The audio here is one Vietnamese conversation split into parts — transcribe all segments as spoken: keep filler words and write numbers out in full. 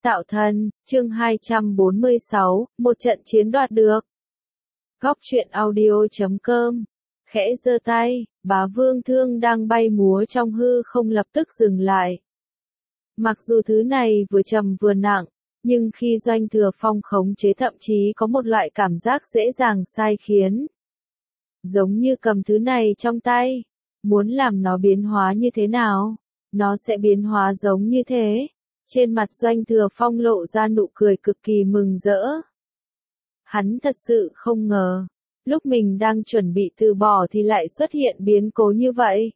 Tạo thần, chương hai trăm bốn mươi sáu, một trận chiến đoạt được. Góc truyện audio chấm com. Khẽ giơ tay, bá vương thương đang bay múa trong hư không lập tức dừng lại. Mặc dù thứ này vừa trầm vừa nặng, nhưng khi Doanh Thừa Phong khống chế thậm chí có một loại cảm giác dễ dàng sai khiến. Giống như cầm thứ này trong tay, muốn làm nó biến hóa như thế nào, nó sẽ biến hóa giống như thế. Trên mặt Doanh Thừa Phong lộ ra nụ cười cực kỳ mừng rỡ. Hắn thật sự không ngờ, lúc mình đang chuẩn bị từ bỏ thì lại xuất hiện biến cố như vậy.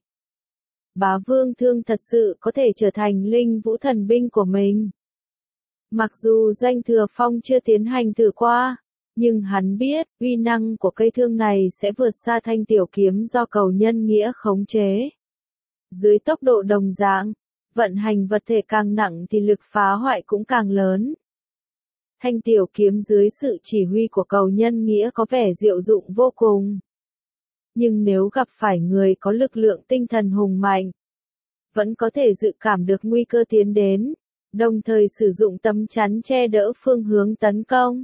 Bá vương thương thật sự có thể trở thành linh vũ thần binh của mình. Mặc dù Doanh Thừa Phong chưa tiến hành thử qua, nhưng hắn biết, uy năng của cây thương này sẽ vượt xa thanh tiểu kiếm do cầu nhân nghĩa khống chế. Dưới tốc độ đồng dạng, vận hành vật thể càng nặng thì lực phá hoại cũng càng lớn. Thanh tiểu kiếm dưới sự chỉ huy của cầu nhân nghĩa có vẻ diệu dụng vô cùng. Nhưng nếu gặp phải người có lực lượng tinh thần hùng mạnh, vẫn có thể dự cảm được nguy cơ tiến đến, đồng thời sử dụng tấm chắn che đỡ phương hướng tấn công.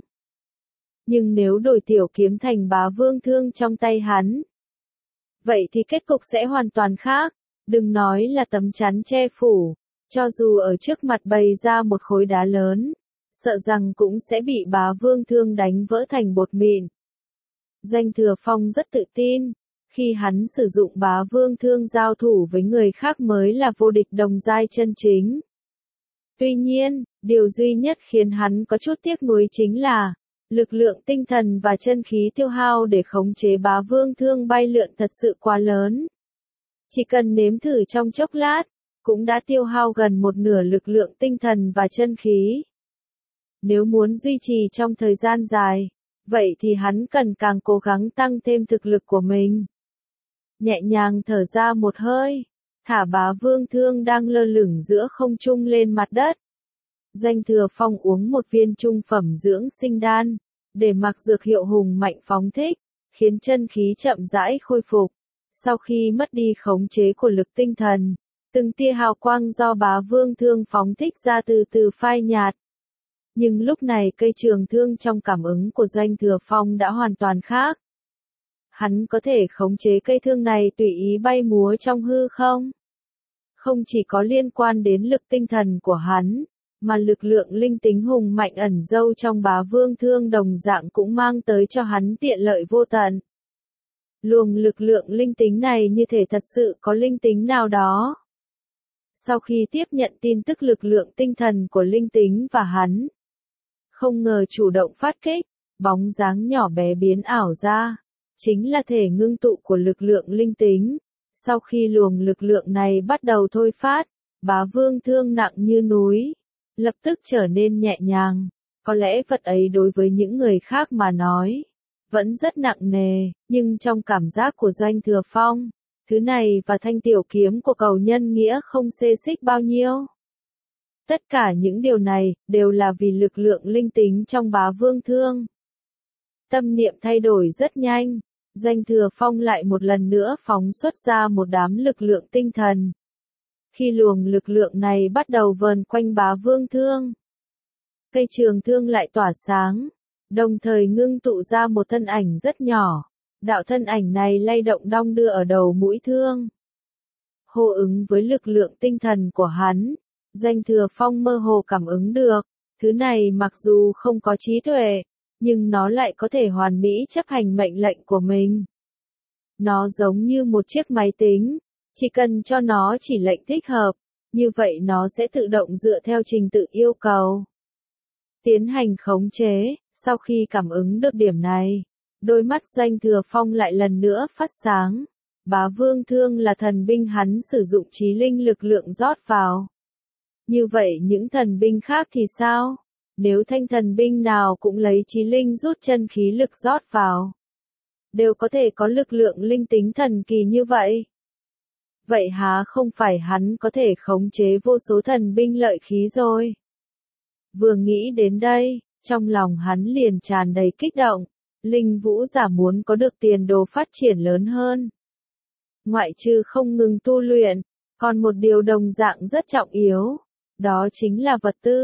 Nhưng nếu đổi tiểu kiếm thành bá vương thương trong tay hắn, vậy thì kết cục sẽ hoàn toàn khác. Đừng nói là tấm chắn che phủ, cho dù ở trước mặt bày ra một khối đá lớn, sợ rằng cũng sẽ bị bá vương thương đánh vỡ thành bột mịn. Doanh Thừa Phong rất tự tin, khi hắn sử dụng bá vương thương giao thủ với người khác mới là vô địch đồng giai chân chính. Tuy nhiên, điều duy nhất khiến hắn có chút tiếc nuối chính là, lực lượng tinh thần và chân khí tiêu hao để khống chế bá vương thương bay lượn thật sự quá lớn. Chỉ cần nếm thử trong chốc lát, cũng đã tiêu hao gần một nửa lực lượng tinh thần và chân khí. Nếu muốn duy trì trong thời gian dài, vậy thì hắn cần càng cố gắng tăng thêm thực lực của mình. Nhẹ nhàng thở ra một hơi, thả bá vương thương đang lơ lửng giữa không trung lên mặt đất. Doanh Thừa Phong uống một viên trung phẩm dưỡng sinh đan, để mặc dược hiệu hùng mạnh phóng thích, khiến chân khí chậm rãi khôi phục. Sau khi mất đi khống chế của lực tinh thần, từng tia hào quang do bá vương thương phóng thích ra từ từ phai nhạt. Nhưng lúc này cây trường thương trong cảm ứng của Doanh Thừa Phong đã hoàn toàn khác. Hắn có thể khống chế cây thương này tùy ý bay múa trong hư không. Không chỉ có liên quan đến lực tinh thần của hắn, mà lực lượng linh tính hùng mạnh ẩn dâu trong bá vương thương đồng dạng cũng mang tới cho hắn tiện lợi vô tận. Luồng lực lượng linh tính này như thể thật sự có linh tính nào đó. Sau khi tiếp nhận tin tức lực lượng tinh thần của linh tính và hắn, không ngờ chủ động phát kích, bóng dáng nhỏ bé biến ảo ra, chính là thể ngưng tụ của lực lượng linh tính. Sau khi luồng lực lượng này bắt đầu thôi phát, bá vương thương nặng như núi, lập tức trở nên nhẹ nhàng. Có lẽ vật ấy đối với những người khác mà nói vẫn rất nặng nề, nhưng trong cảm giác của Doanh Thừa Phong, thứ này và thanh tiểu kiếm của cầu nhân nghĩa không xê xích bao nhiêu. Tất cả những điều này, đều là vì lực lượng linh tính trong bá vương thương. Tâm niệm thay đổi rất nhanh, Doanh Thừa Phong lại một lần nữa phóng xuất ra một đám lực lượng tinh thần. Khi luồng lực lượng này bắt đầu vờn quanh bá vương thương, cây trường thương lại tỏa sáng, đồng thời ngưng tụ ra một thân ảnh rất nhỏ. Đạo thân ảnh này lay động đong đưa ở đầu mũi thương. Hô ứng với lực lượng tinh thần của hắn, Doanh Thừa Phong mơ hồ cảm ứng được, thứ này mặc dù không có trí tuệ, nhưng nó lại có thể hoàn mỹ chấp hành mệnh lệnh của mình. Nó giống như một chiếc máy tính, chỉ cần cho nó chỉ lệnh thích hợp, như vậy nó sẽ tự động dựa theo trình tự yêu cầu tiến hành khống chế. Sau khi cảm ứng được điểm này, đôi mắt Doanh Thừa Phong lại lần nữa phát sáng. Bá vương thương là thần binh hắn sử dụng trí linh lực lượng rót vào. Như vậy những thần binh khác thì sao? Nếu thanh thần binh nào cũng lấy trí linh rút chân khí lực rót vào, đều có thể có lực lượng linh tính thần kỳ như vậy. Vậy há không phải hắn có thể khống chế vô số thần binh lợi khí rồi? Vừa nghĩ đến đây, trong lòng hắn liền tràn đầy kích động. Linh vũ giả muốn có được tiền đồ phát triển lớn hơn, ngoại trừ không ngừng tu luyện, còn một điều đồng dạng rất trọng yếu, đó chính là vật tư.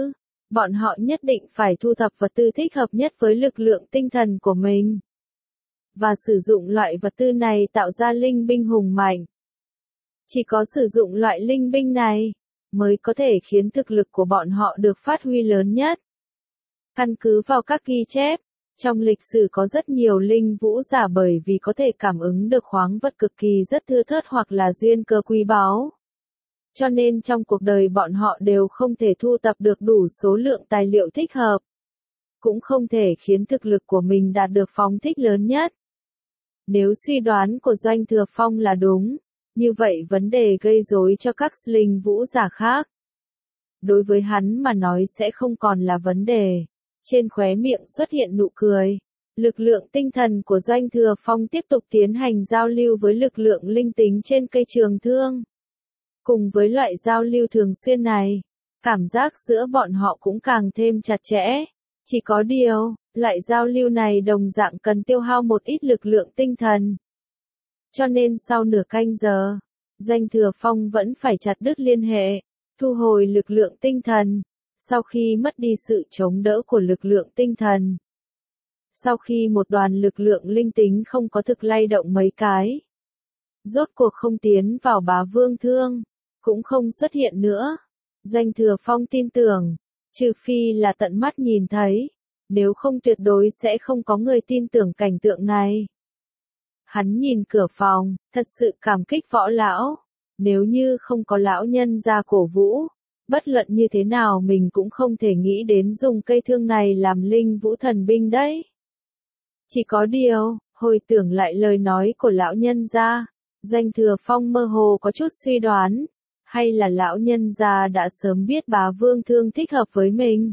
bọn họ nhất định phải thu thập vật tư thích hợp nhất với lực lượng tinh thần của mình. Và sử dụng loại vật tư này tạo ra linh binh hùng mạnh. Chỉ có sử dụng loại linh binh này, mới có thể khiến thực lực của bọn họ được phát huy lớn nhất. Căn cứ vào các ghi chép, trong lịch sử có rất nhiều linh vũ giả bởi vì có thể cảm ứng được khoáng vật cực kỳ rất thưa thớt hoặc là duyên cơ quý báu. Cho nên trong cuộc đời bọn họ đều không thể thu tập được đủ số lượng tài liệu thích hợp. Cũng không thể khiến thực lực của mình đạt được phóng thích lớn nhất. Nếu suy đoán của Doanh Thừa Phong là đúng, như vậy vấn đề gây rối cho các linh vũ giả khác. Đối với hắn mà nói sẽ không còn là vấn đề. Trên khóe miệng xuất hiện nụ cười. Lực lượng tinh thần của Doanh Thừa Phong tiếp tục tiến hành giao lưu với lực lượng linh tính trên cây trường thương. Cùng với loại giao lưu thường xuyên này, cảm giác giữa bọn họ cũng càng thêm chặt chẽ. Chỉ có điều, loại giao lưu này đồng dạng cần tiêu hao một ít lực lượng tinh thần. Cho nên sau nửa canh giờ, Doanh Thừa Phong vẫn phải chặt đứt liên hệ, thu hồi lực lượng tinh thần, sau khi mất đi sự chống đỡ của lực lượng tinh thần. Sau khi một đoàn lực lượng linh tính không có thực lay động mấy cái, rốt cuộc không tiến vào bá vương thương, cũng không xuất hiện nữa. Doanh Thừa Phong tin tưởng, trừ phi là tận mắt nhìn thấy, nếu không tuyệt đối sẽ không có người tin tưởng cảnh tượng này. Hắn nhìn cửa phòng, thật sự cảm kích võ lão, nếu như không có lão nhân ra cổ vũ, bất luận như thế nào mình cũng không thể nghĩ đến dùng cây thương này làm linh vũ thần binh đấy. Chỉ có điều, hồi tưởng lại lời nói của lão nhân gia, Doanh Thừa Phong mơ hồ có chút suy đoán, hay là lão nhân gia đã sớm biết bá vương thương thích hợp với mình.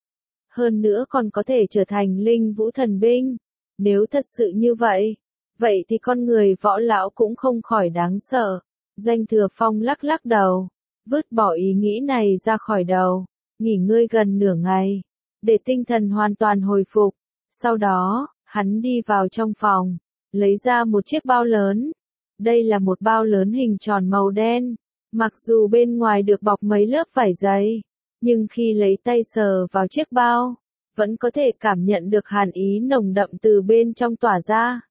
Hơn nữa còn có thể trở thành linh vũ thần binh. Nếu thật sự như vậy, vậy thì con người võ lão cũng không khỏi đáng sợ. Doanh Thừa Phong lắc lắc đầu, vứt bỏ ý nghĩ này ra khỏi đầu, nghỉ ngơi gần nửa ngày, để tinh thần hoàn toàn hồi phục. Sau đó, hắn đi vào trong phòng, lấy ra một chiếc bao lớn. Đây là một bao lớn hình tròn màu đen, mặc dù bên ngoài được bọc mấy lớp vải dày, nhưng khi lấy tay sờ vào chiếc bao, vẫn có thể cảm nhận được hàn ý nồng đậm từ bên trong tỏa ra.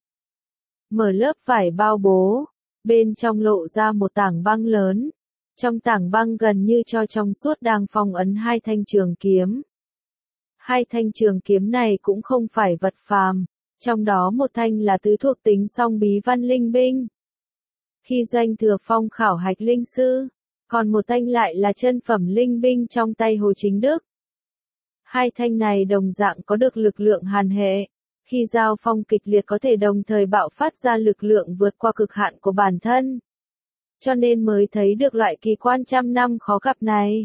Mở lớp vải bao bố, bên trong lộ ra một tảng băng lớn. Trong tảng băng gần như cho trong suốt đang phong ấn hai thanh trường kiếm. Hai thanh trường kiếm này cũng không phải vật phàm, trong đó một thanh là tứ thuộc tính song bí văn linh binh. Khi Doanh Thừa Phong khảo hạch linh sư, còn một thanh lại là chân phẩm linh binh trong tay Hồ Chính Đức. Hai thanh này đồng dạng có được lực lượng hàn hệ, khi giao phong kịch liệt có thể đồng thời bạo phát ra lực lượng vượt qua cực hạn của bản thân. Cho nên mới thấy được loại kỳ quan trăm năm khó gặp này.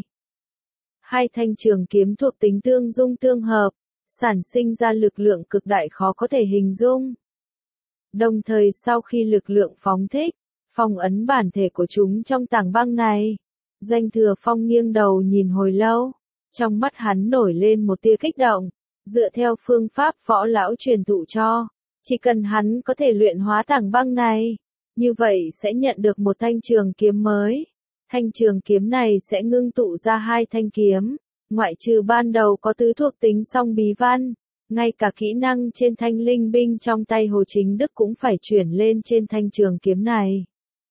Hai thanh trường kiếm thuộc tính tương dung tương hợp, sản sinh ra lực lượng cực đại khó có thể hình dung. Đồng thời sau khi lực lượng phóng thích, phong ấn bản thể của chúng trong tảng băng này, Doanh Thừa Phong nghiêng đầu nhìn hồi lâu, trong mắt hắn nổi lên một tia kích động, dựa theo phương pháp võ lão truyền thụ cho, chỉ cần hắn có thể luyện hóa tảng băng này, như vậy sẽ nhận được một thanh trường kiếm mới. Thanh trường kiếm này sẽ ngưng tụ ra hai thanh kiếm, ngoại trừ ban đầu có tứ thuộc tính song bí văn, ngay cả kỹ năng trên thanh linh binh trong tay Hồ Chính Đức cũng phải chuyển lên trên thanh trường kiếm này.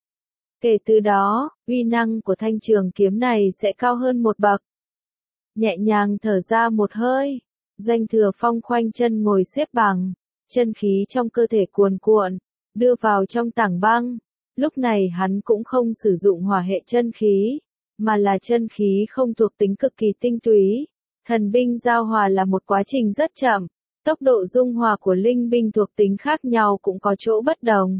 Kể từ đó, uy năng của thanh trường kiếm này sẽ cao hơn một bậc. Nhẹ nhàng thở ra một hơi, Doanh Thừa Phong khoanh chân ngồi xếp bằng, chân khí trong cơ thể cuồn cuộn, đưa vào trong tảng băng. Lúc này hắn cũng không sử dụng hỏa hệ chân khí, mà là chân khí không thuộc tính cực kỳ tinh túy. Thần binh giao hòa là một quá trình rất chậm, tốc độ dung hòa của linh binh thuộc tính khác nhau cũng có chỗ bất đồng.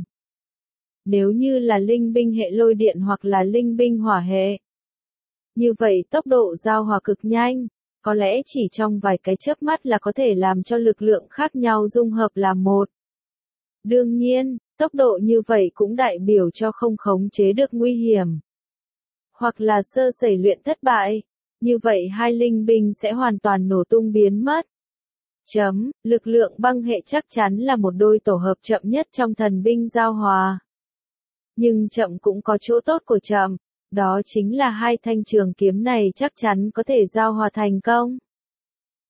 Nếu như là linh binh hệ lôi điện hoặc là linh binh hỏa hệ, như vậy tốc độ giao hòa cực nhanh, có lẽ chỉ trong vài cái chớp mắt là có thể làm cho lực lượng khác nhau dung hợp làm một. Đương nhiên, tốc độ như vậy cũng đại biểu cho không khống chế được nguy hiểm, hoặc là sơ sẩy luyện thất bại, như vậy hai linh binh sẽ hoàn toàn nổ tung biến mất. Chấm, lực lượng băng hệ chắc chắn là một đôi tổ hợp chậm nhất trong thần binh giao hòa. Nhưng chậm cũng có chỗ tốt của chậm, đó chính là hai thanh trường kiếm này chắc chắn có thể giao hòa thành công.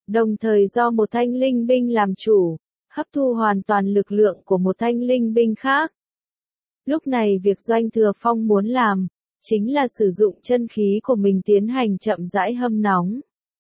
đồng thời do một thanh linh binh làm chủ, hấp thu hoàn toàn lực lượng của một thanh linh binh khác. Lúc này việc Doanh Thừa Phong muốn làm, chính là sử dụng chân khí của mình tiến hành chậm rãi hâm nóng.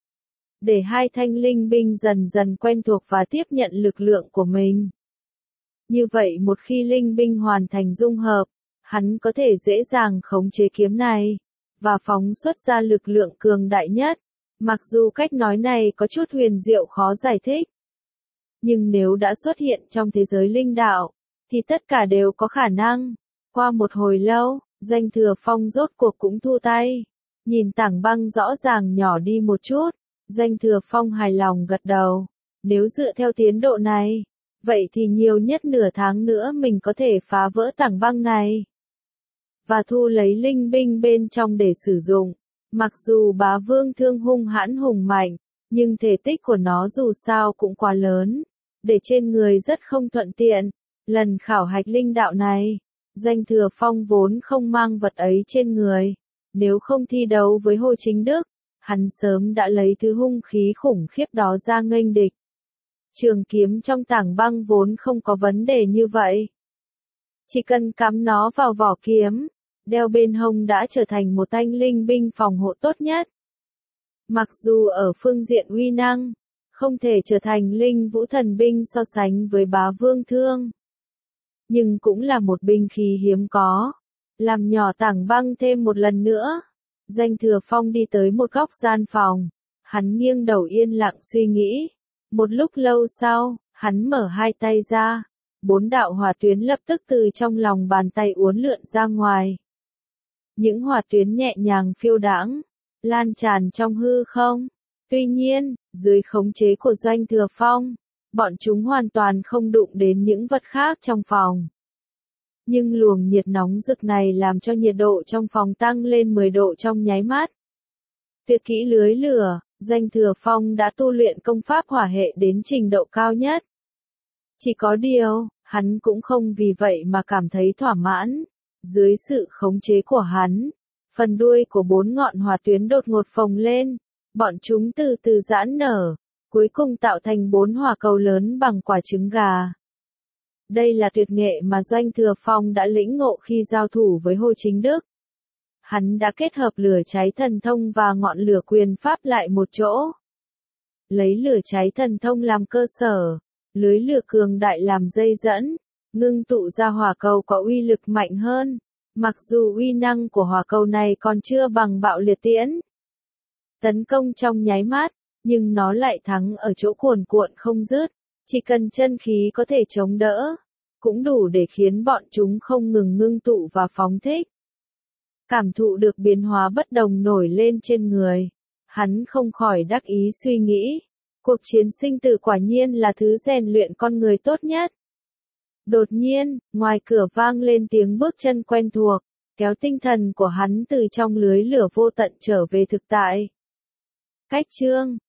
Để hai thanh linh binh dần dần quen thuộc và tiếp nhận lực lượng của mình. Như vậy một khi linh binh hoàn thành dung hợp, hắn có thể dễ dàng khống chế kiếm này, và phóng xuất ra lực lượng cường đại nhất. Mặc dù cách nói này có chút huyền diệu khó giải thích. Nhưng nếu đã xuất hiện trong thế giới linh đạo, thì tất cả đều có khả năng. Qua một hồi lâu, Doanh Thừa Phong rốt cuộc cũng thu tay. Nhìn tảng băng rõ ràng nhỏ đi một chút, Doanh Thừa Phong hài lòng gật đầu. Nếu dựa theo tiến độ này, vậy thì nhiều nhất nửa tháng nữa mình có thể phá vỡ tảng băng này. Và thu lấy linh binh bên trong để sử dụng. Mặc dù bá vương thương hung hãn hùng mạnh, nhưng thể tích của nó dù sao cũng quá lớn. Để trên người rất không thuận tiện. Lần khảo hạch linh đạo này, Doanh Thừa Phong vốn không mang vật ấy trên người. Nếu không thi đấu với Hồ Chính Đức, hắn sớm đã lấy thứ hung khí khủng khiếp đó ra nghênh địch. Trường kiếm trong tảng băng vốn không có vấn đề như vậy. Chỉ cần cắm nó vào vỏ kiếm, đeo bên hông đã trở thành một thanh linh binh phòng hộ tốt nhất. Mặc dù ở phương diện uy năng, không thể trở thành linh vũ thần binh so sánh với bá vương thương. Nhưng cũng là một binh khí hiếm có. Làm nhỏ tảng băng thêm một lần nữa. Doanh Thừa Phong đi tới một góc gian phòng. Hắn nghiêng đầu yên lặng suy nghĩ. Một lúc lâu sau, hắn mở hai tay ra. Bốn đạo hỏa tuyến lập tức từ trong lòng bàn tay uốn lượn ra ngoài. Những hỏa tuyến nhẹ nhàng phiêu đãng, lan tràn trong hư không. Tuy nhiên, dưới khống chế của Doanh Thừa Phong, bọn chúng hoàn toàn không đụng đến những vật khác trong phòng. Nhưng luồng nhiệt nóng rực này làm cho nhiệt độ trong phòng tăng lên mười độ trong nháy mắt. Tuyệt kỹ lưới lửa, Doanh Thừa Phong đã tu luyện công pháp hỏa hệ đến trình độ cao nhất. Chỉ có điều, hắn cũng không vì vậy mà cảm thấy thỏa mãn. Dưới sự khống chế của hắn, phần đuôi của bốn ngọn hỏa tuyến đột ngột phồng lên, bọn chúng từ từ giãn nở, cuối cùng tạo thành bốn hỏa cầu lớn bằng quả trứng gà. Đây là tuyệt nghệ mà Doanh Thừa Phong đã lĩnh ngộ khi giao thủ với Hồ Chính Đức. Hắn đã kết hợp lửa cháy thần thông và ngọn lửa quyền pháp lại một chỗ. Lấy lửa cháy thần thông làm cơ sở, lưới lửa cường đại làm dây dẫn, ngưng tụ ra hỏa cầu có uy lực mạnh hơn. Mặc dù uy năng của hỏa cầu này còn chưa bằng bạo liệt tiễn. Tấn công trong nháy mắt, nhưng nó lại thắng ở chỗ cuồn cuộn không dứt. Chỉ cần chân khí có thể chống đỡ, cũng đủ để khiến bọn chúng không ngừng ngưng tụ và phóng thích. Cảm thụ được biến hóa bất đồng nổi lên trên người. Hắn không khỏi đắc ý suy nghĩ. Cuộc chiến sinh tử quả nhiên là thứ rèn luyện con người tốt nhất. Đột nhiên, ngoài cửa vang lên tiếng bước chân quen thuộc, kéo tinh thần của hắn từ trong lưới lửa vô tận trở về thực tại. Cách chương